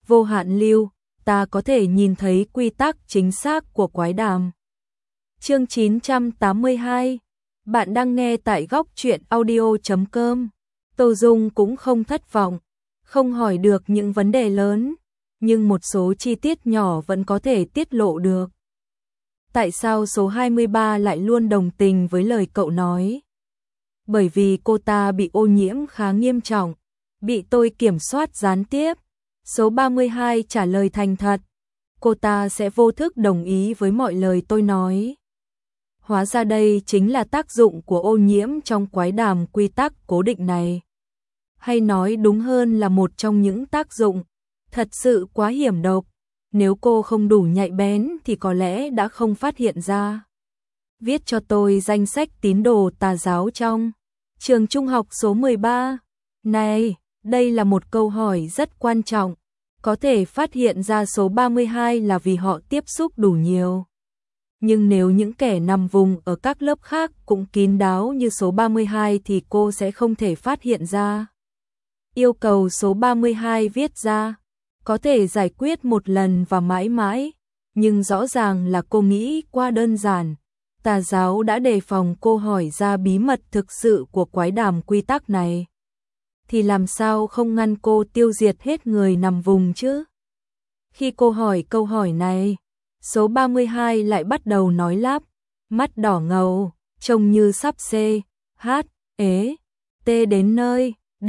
vô hạn lưu, ta có thể nhìn thấy quy tắc chính xác của quái đàm. Chương 982. Bạn đang nghe tại góc truyện audio.com. Tô Dung cũng không thất vọng, không hỏi được những vấn đề lớn, nhưng một số chi tiết nhỏ vẫn có thể tiết lộ được. Tại sao số 23 lại luôn đồng tình với lời cậu nói? Bởi vì cô ta bị ô nhiễm khá nghiêm trọng, bị tôi kiểm soát gián tiếp. Số 32 trả lời thành thật, cô ta sẽ vô thức đồng ý với mọi lời tôi nói. Hóa ra đây chính là tác dụng của ô nhiễm trong quái đàm quy tắc cố định này. Hay nói đúng hơn là một trong những tác dụng, thật sự quá hiểm độc. Nếu cô không đủ nhạy bén thì có lẽ đã không phát hiện ra. Viết cho tôi danh sách tín đồ tà giáo trong trường trung học số 13. Này, đây là một câu hỏi rất quan trọng. Có thể phát hiện ra số 32 là vì họ tiếp xúc đủ nhiều. Nhưng nếu những kẻ nằm vùng ở các lớp khác cũng kín đáo như số 32 thì cô sẽ không thể phát hiện ra. Yêu cầu số 32 viết ra, có thể giải quyết một lần và mãi mãi, nhưng rõ ràng là cô nghĩ quá đơn giản. Tà giáo đã đề phòng cô hỏi ra bí mật thực sự của quái đàm quy tắc này. Thì làm sao không ngăn cô tiêu diệt hết người nằm vùng chứ? Khi cô hỏi câu hỏi này, số 32 lại bắt đầu nói lắp, mắt đỏ ngầu, trông như sắp T đến nơi.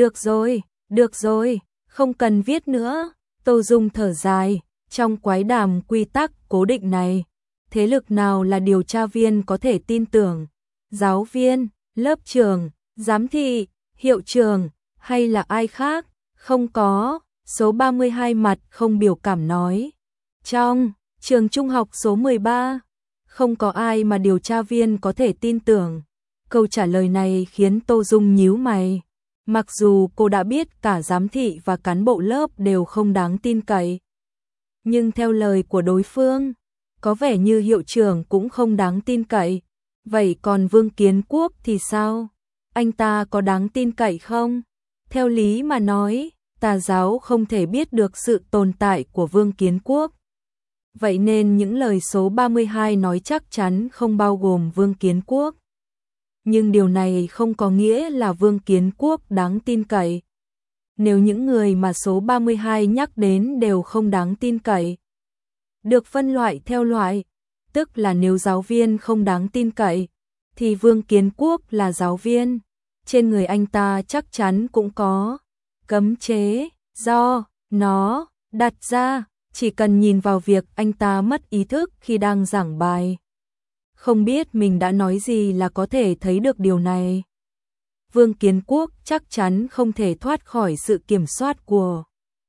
Được rồi, không cần viết nữa. Tô Dung thở dài, trong quái đàm quy tắc cố định này, thế lực nào là điều tra viên có thể tin tưởng? Giáo viên, lớp trưởng, giám thị, hiệu trưởng, hay là ai khác? Không có, số 32 mặt không biểu cảm nói. Trong trường trung học số 13, không có ai mà điều tra viên có thể tin tưởng. Câu trả lời này khiến Tô Dung nhíu mày. Mặc dù cô đã biết cả giám thị và cán bộ lớp đều không đáng tin cậy, nhưng theo lời của đối phương, có vẻ như hiệu trưởng cũng không đáng tin cậy. Vậy còn Vương Kiến Quốc thì sao? Anh ta có đáng tin cậy không? Theo lý mà nói, tà giáo không thể biết được sự tồn tại của Vương Kiến Quốc. Vậy nên những lời số 32 nói chắc chắn không bao gồm Vương Kiến Quốc. Nhưng điều này không có nghĩa là Vương Kiến Quốc đáng tin cậy. Nếu những người mà số 32 nhắc đến đều không đáng tin cậy, được phân loại theo loại, tức là nếu giáo viên không đáng tin cậy, thì Vương Kiến Quốc là giáo viên. Trên người anh ta chắc chắn cũng có cấm chế do nó đặt ra, chỉ cần nhìn vào việc anh ta mất ý thức khi đang giảng bài. Không biết mình đã nói gì là có thể thấy được điều này. Vương Kiến Quốc chắc chắn không thể thoát khỏi sự kiểm soát của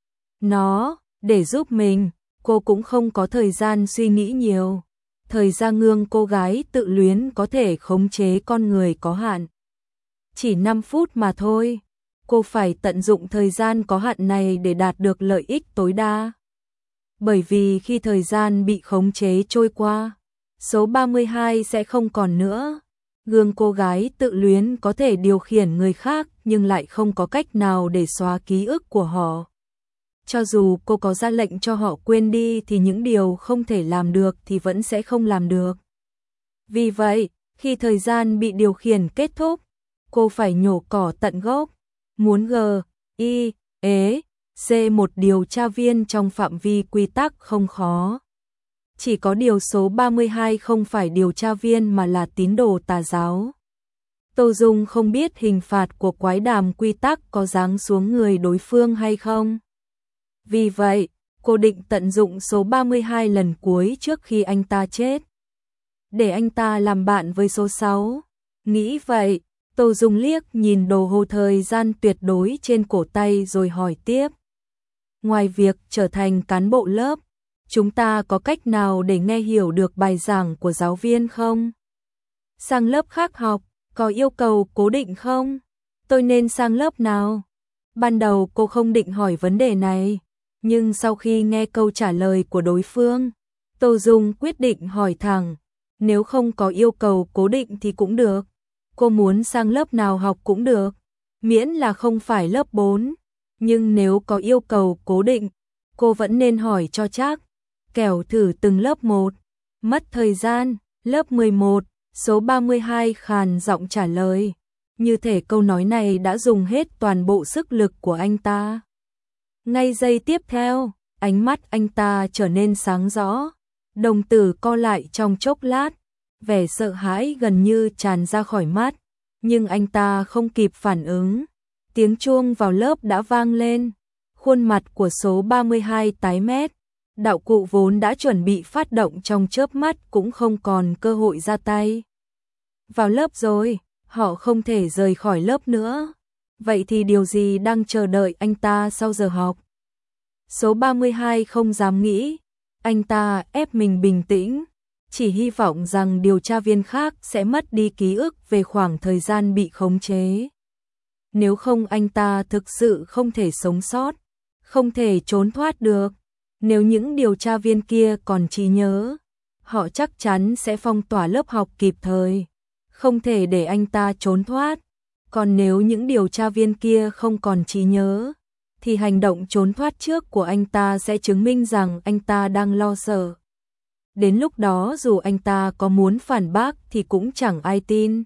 nó. Để giúp mình, cô cũng không có thời gian suy nghĩ nhiều. Thời gian ngương cô gái tự luyến có thể khống chế con người có hạn. Chỉ 5 phút mà thôi. Cô phải tận dụng thời gian có hạn này để đạt được lợi ích tối đa. Bởi vì khi thời gian bị khống chế trôi qua, số 32 sẽ không còn nữa. Gương cô gái tự luyến có thể điều khiển người khác nhưng lại không có cách nào để xóa ký ức của họ. Cho dù cô có ra lệnh cho họ quên đi thì những điều không thể làm được thì vẫn sẽ không làm được. Vì vậy, khi thời gian bị điều khiển kết thúc, cô phải nhổ cỏ tận gốc. Muốn một điều tra viên trong phạm vi quy tắc không khó. Chỉ có điều số 32 không phải điều tra viên mà là tín đồ tà giáo. Tô Dung không biết hình phạt của quái đàm quy tắc có giáng xuống người đối phương hay không. Vì vậy, cô định tận dụng số 32 lần cuối trước khi anh ta chết, để anh ta làm bạn với số 6. Nghĩ vậy, Tô Dung liếc nhìn đồng hồ thời gian tuyệt đối trên cổ tay rồi hỏi tiếp. Ngoài việc trở thành cán bộ lớp, chúng ta có cách nào để nghe hiểu được bài giảng của giáo viên không? Sang lớp khác học, có yêu cầu cố định không? Tôi nên sang lớp nào? Ban đầu cô không định hỏi vấn đề này, nhưng sau khi nghe câu trả lời của đối phương, Tô Dung quyết định hỏi thẳng. Nếu không có yêu cầu cố định thì cũng được. Cô muốn sang lớp nào học cũng được, miễn là không phải lớp 4. Nhưng nếu có yêu cầu cố định, cô vẫn nên hỏi cho chắc, kẻo thử từng lớp một. Mất thời gian, lớp 11, số 32 khàn giọng trả lời. Như thể câu nói này đã dùng hết toàn bộ sức lực của anh ta. Ngay giây tiếp theo, ánh mắt anh ta trở nên sáng rõ, đồng tử co lại trong chốc lát, vẻ sợ hãi gần như tràn ra khỏi mắt, nhưng anh ta không kịp phản ứng. Tiếng chuông vào lớp đã vang lên, khuôn mặt của số 32 tái mét, đạo cụ vốn đã chuẩn bị phát động trong chớp mắt cũng không còn cơ hội ra tay. Vào lớp rồi, họ không thể rời khỏi lớp nữa. Vậy thì điều gì đang chờ đợi anh ta sau giờ học? Số 32 không dám nghĩ, anh ta ép mình bình tĩnh, chỉ hy vọng rằng điều tra viên khác sẽ mất đi ký ức về khoảng thời gian bị khống chế. Nếu không anh ta thực sự không thể sống sót, không thể trốn thoát được. Nếu những điều tra viên kia còn trí nhớ, họ chắc chắn sẽ phong tỏa lớp học kịp thời, không thể để anh ta trốn thoát. Còn nếu những điều tra viên kia không còn trí nhớ, thì hành động trốn thoát trước của anh ta sẽ chứng minh rằng anh ta đang lo sợ. Đến lúc đó dù anh ta có muốn phản bác thì cũng chẳng ai tin.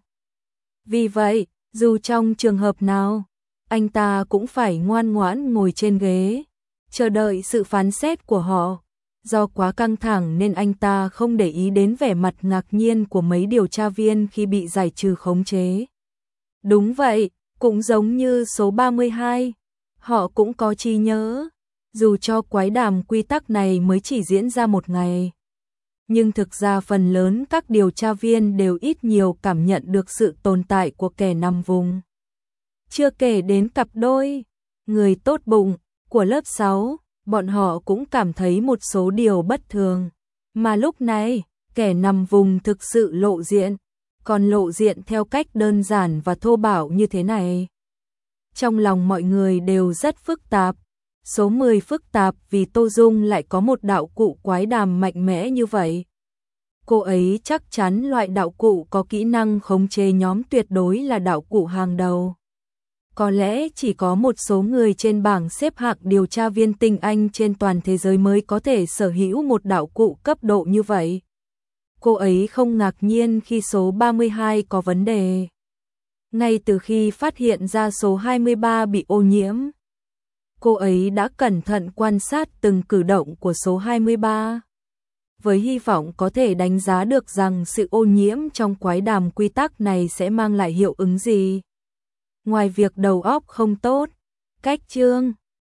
Vì vậy, dù trong trường hợp nào, anh ta cũng phải ngoan ngoãn ngồi trên ghế, chờ đợi sự phán xét của họ. Do quá căng thẳng nên anh ta không để ý đến vẻ mặt ngạc nhiên của mấy điều tra viên khi bị giải trừ khống chế. Đúng vậy, cũng giống như số 32, họ cũng có trí nhớ, dù cho quái đàm quy tắc này mới chỉ diễn ra một ngày. Nhưng thực ra phần lớn các điều tra viên đều ít nhiều cảm nhận được sự tồn tại của kẻ nằm vùng. Chưa kể đến cặp đôi, người tốt bụng, của lớp 6, bọn họ cũng cảm thấy một số điều bất thường. Mà lúc này, kẻ nằm vùng thực sự lộ diện, còn lộ diện theo cách đơn giản và thô bạo như thế này. Trong lòng mọi người đều rất phức tạp. Số 10 phức tạp vì Tô Dung lại có một đạo cụ quái đàm mạnh mẽ như vậy. Cô ấy chắc chắn loại đạo cụ có kỹ năng khống chế nhóm tuyệt đối là đạo cụ hàng đầu. Có lẽ chỉ có một số người trên bảng xếp hạng điều tra viên tinh anh trên toàn thế giới mới có thể sở hữu một đạo cụ cấp độ như vậy. Cô ấy không ngạc nhiên khi số 32 có vấn đề. Ngay từ khi phát hiện ra số 23 bị ô nhiễm, cô ấy đã cẩn thận quan sát từng cử động của số 23. Với hy vọng có thể đánh giá được rằng sự ô nhiễm trong quái đàm quy tắc này sẽ mang lại hiệu ứng gì. Ngoài việc đầu óc không tốt, cách chương